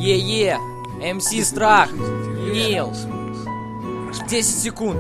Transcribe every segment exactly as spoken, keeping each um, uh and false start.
Е-е, эм си Страх, Нил. Десять секунд.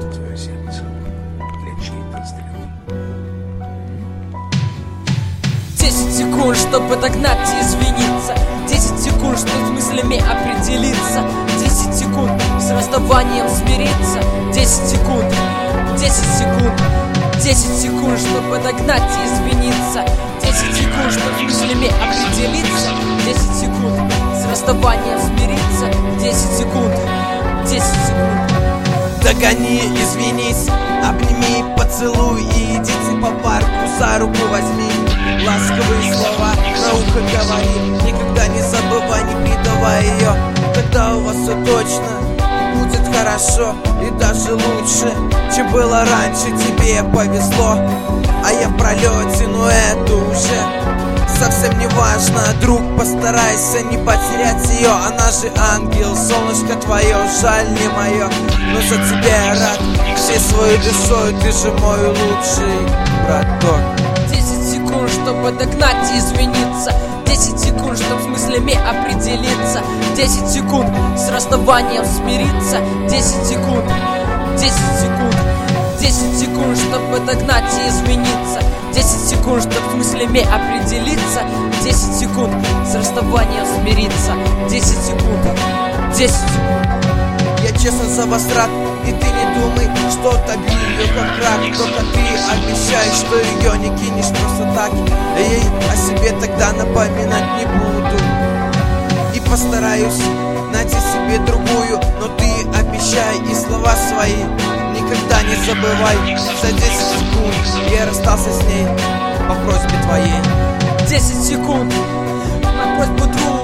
Десять секунд, чтобы догнать и извиниться. Десять секунд, чтобы с мыслями определиться. Десять секунд, с расставанием смириться. Десять секунд, десять секунд. Десять секунд, чтобы догнать и извиниться. Десять секунд, чтобы с мыслями определиться. Десять секунд, с расставанием смириться. Десять секунд, десять секунд. Догони, извинись, обними, поцелуй и идите по парку, за руку возьми. Ласковые слова на ухо говори, никогда не забывай, не предавай ее. Тогда у вас все точно будет хорошо и даже лучше, чем было раньше. Тебе повезло, а я в пролете, но это уже совсем не важно. Друг, постарайся не потерять ее, она же ангел, солнышко твое, жаль не мое, но за тебя я рад всей своей душой, ты же мой лучший браток. Десять секунд, чтобы догнать и извиниться. Десять секунд, чтобы с мыслями определиться. Десять секунд, с расставанием смириться. Десять секунд, десять секунд. Десять секунд, чтобы догнать и извиниться. Десять секунд, чтобы с мыслями определиться. Десять секунд, с расставанием смириться. Десять секунд, десять секунд. Я честно за вас рад, и ты не думай, что добью ее как рак. Только ты обещаешь, что ее не кинешь просто так. А ей о себе тогда напоминать не буду. И постараюсь найти себе другую, но ты обещай и слова свои никогда не забывай. За десять секунд я расстался с ней по просьбе твоей. Десять секунд на просьбу друга.